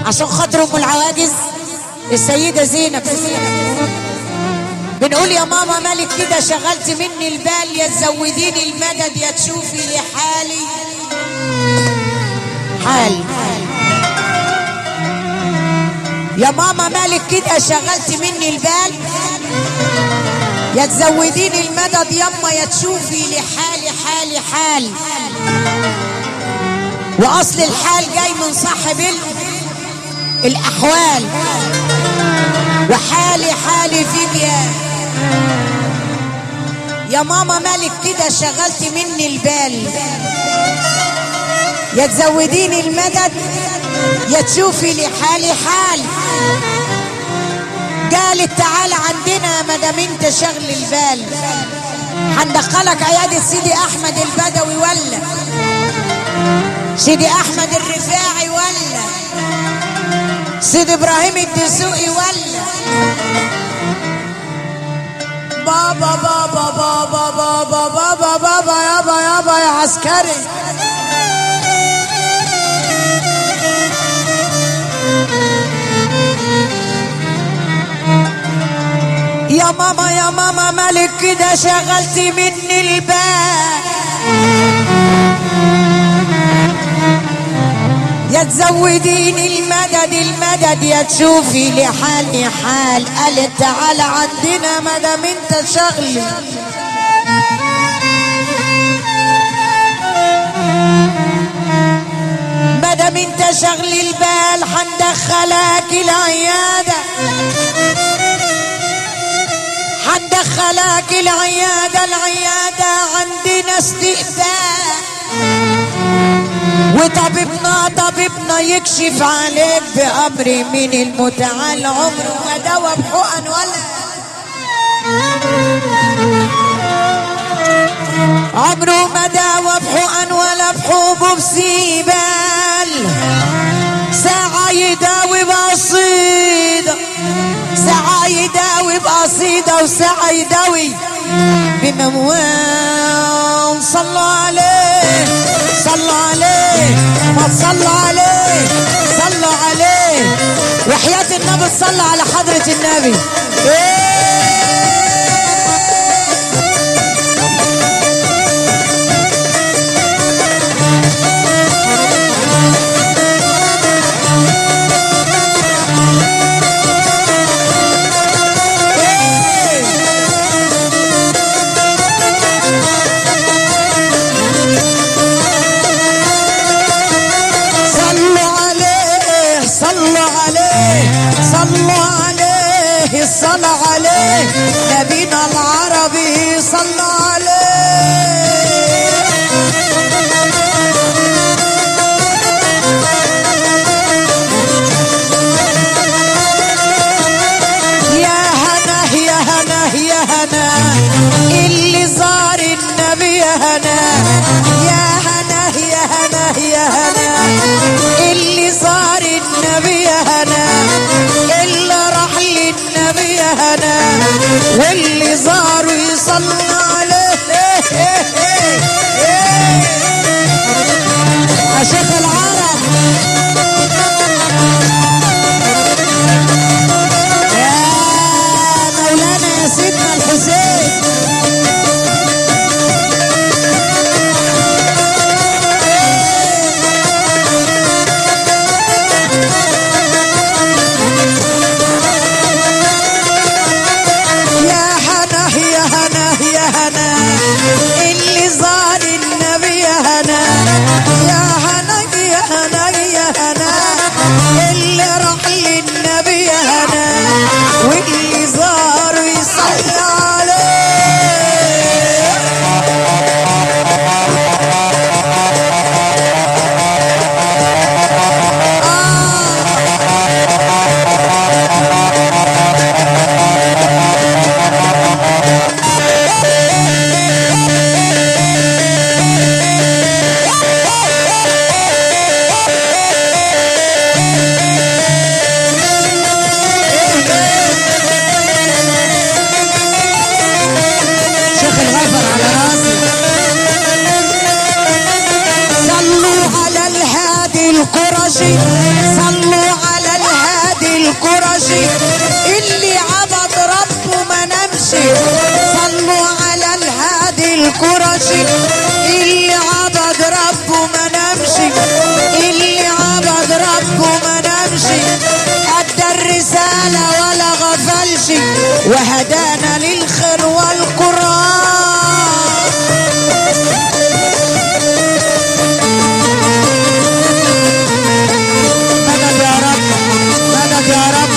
عشان خاطر ام العواجز السيدة زينب. بنقول يا ماما مالك كده شغلت مني البال، يا تزوديني المدد يا تشوفي لي حالي حال. يا ماما مالك كده شغلت مني البال، يا تزوديني المدد يما يا تشوفي لي حالي حالي حال. واصل الحال جاي من صاحب الاحوال، وحالي حالي فيك يا ماما مالك كده شغلت مني البال، يا تزوديني المدد يا تشوفي لي حالي حال. قالت تعال عندنا مدام انت شغل البال، هندخلك عيادة سيدي احمد البدوي ولا سيدي احمد الرفاعي ولا سيدي ابراهيم الدسوقي ولا بابا بابا بابا بابا بابا بابا يابا يابا يا عسكري. يا ماما يا ماما مالك كده شغلت مني البال، يا تزوديني المدد المدد يا تشوفي لي حالي حال. قالت تعال عندنا مدام انت شغلي، مدام انت شغل البال حندخلك العيادة، حندخلك العيادة. العيادة عندنا استقبال، وطبيبنا يكشف عليك بأمر من المتعال. عمره ما دوا بحقن ولا عمره ما دوا بحقن ولا بحبوب سيبال. ساعة يداوي بقصيدة، ساعة يداوي بقصيدة، وساعة يداوي بموال. صلوا عليه صلوا عليه ما تصلوا عليه صلوا عليه، وحياة النبي صلى على حضرة النبي. صلى عليه نبينا العربي صلى عليه. يا هنا يا هنا يا هنا اللي زار النبي، يا هنا يا هنا يا هنا يا هنا اللي زار النبي، يا هنا اللي راح للنبي، يا هنا واللي زاروا يصلى عليه. يا شيخ العرب يا مولانا يا سيدنا الحسين، يا هنا يا هنا يا اللي عبد ربه ما نمشي، اللي عبد ربه ما نمشي، أدى الرسالة ولا غفلش، وهدانا للخير والقرآن. مدد يا رب، مدد يا رب.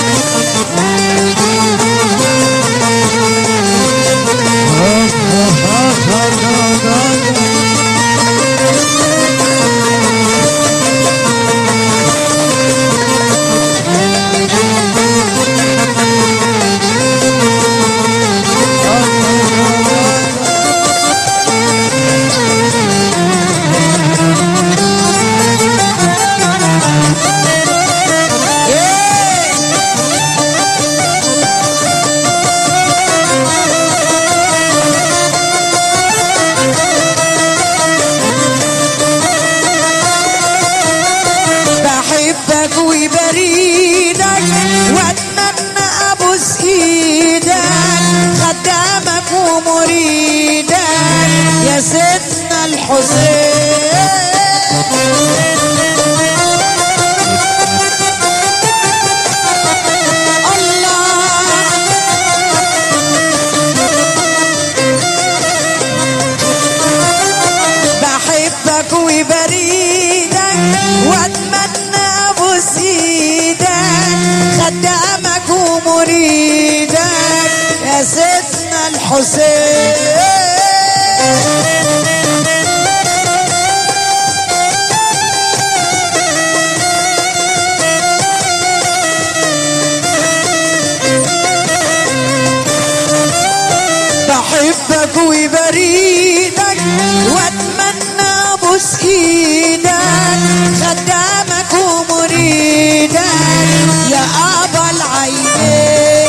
بحبك وبريدك واتمنى ابوس ايدك، خدامك ومريدك يا سيدنا الحسين. بحبك وبريدك واتمنى ابوس ايدك، خدامك ومريدك يا سيدنا الحسين. بحبك وبريدك واتمنى ابوس ايدك، خدامك ومريدك يا ابا العينين.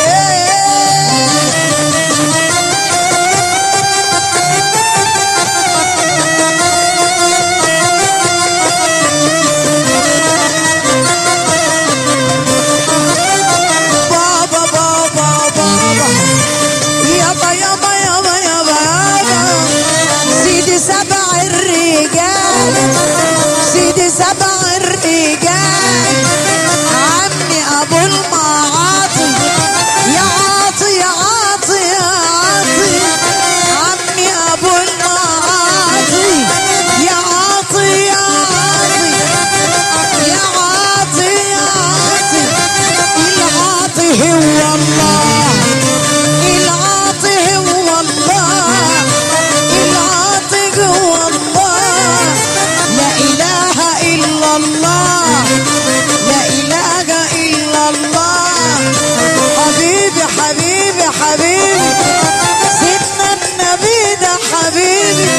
بابا بابا بابا يابا يابا يابا يابا يابا، سيدي سبع الرجال، سيدي سبع الرجال، عمي ابو المعاطي، يا عاطي يا عاطي يا عاطي، عمي ابو المعاطي، يا عاطي يا عاطي، يا عاطي يا عاطي. العاطي هو الله، العاطي هو الله، العاطي هو الله، لا اله الا الله، لا اله الا الله. حبيبي حبيبي حبيبي سيدنا النبي ده حبيبي،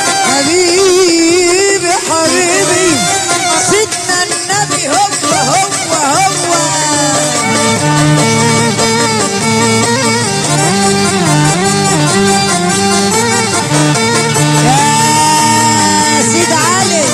حبيبي حبيبي سيدنا النبي هو هو هو. يا سيد علي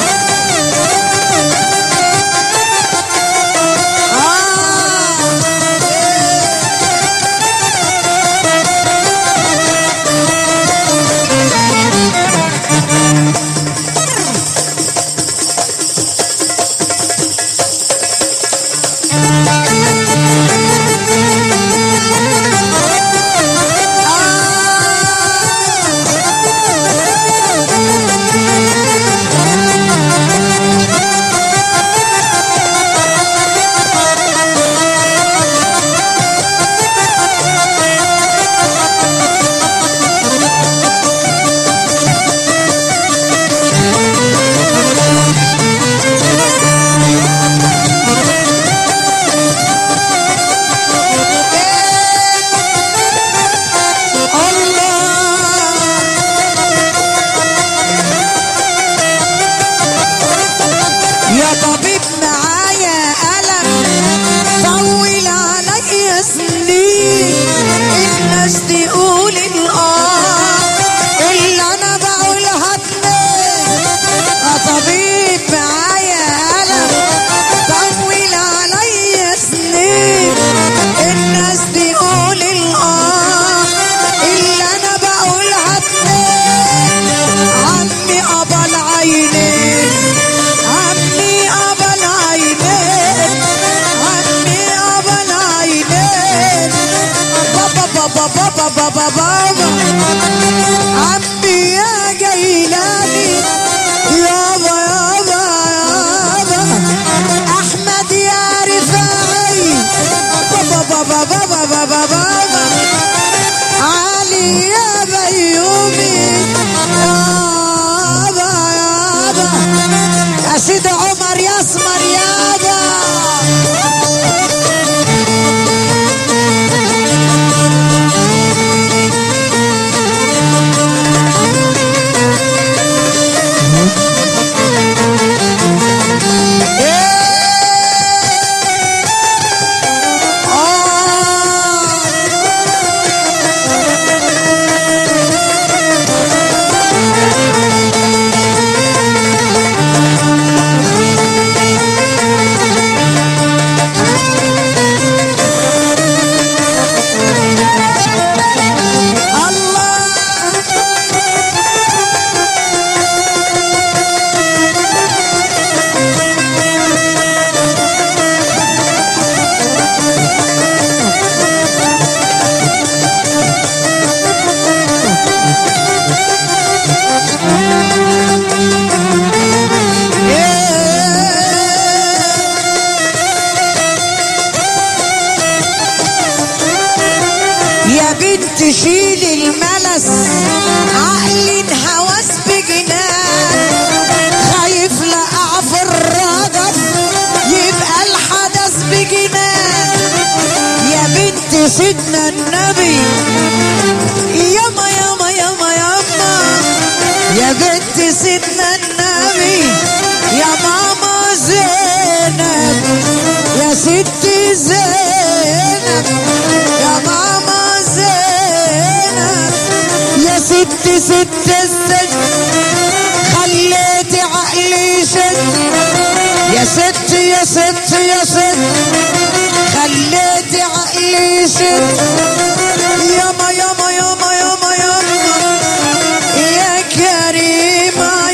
تشيل الملس عقلي انهوس بجنان خايف لا اعفر الرجل يبقى الحدث بجنان يا بنت سيدنا النبي ياما ياما ياما ياما يا بنت سيدنا النبي يا ماما زينب يا ستي زينب يا ماما زينب يا ستي ست الست خليتي عقلي شد يا ست يا ست يا ست خليتي عقلي شد ياما ياما ياما ياما ياما يا كريمة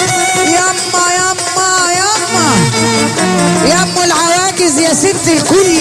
ياما ياما ياما ياما يا ام العواجز يا ست الكل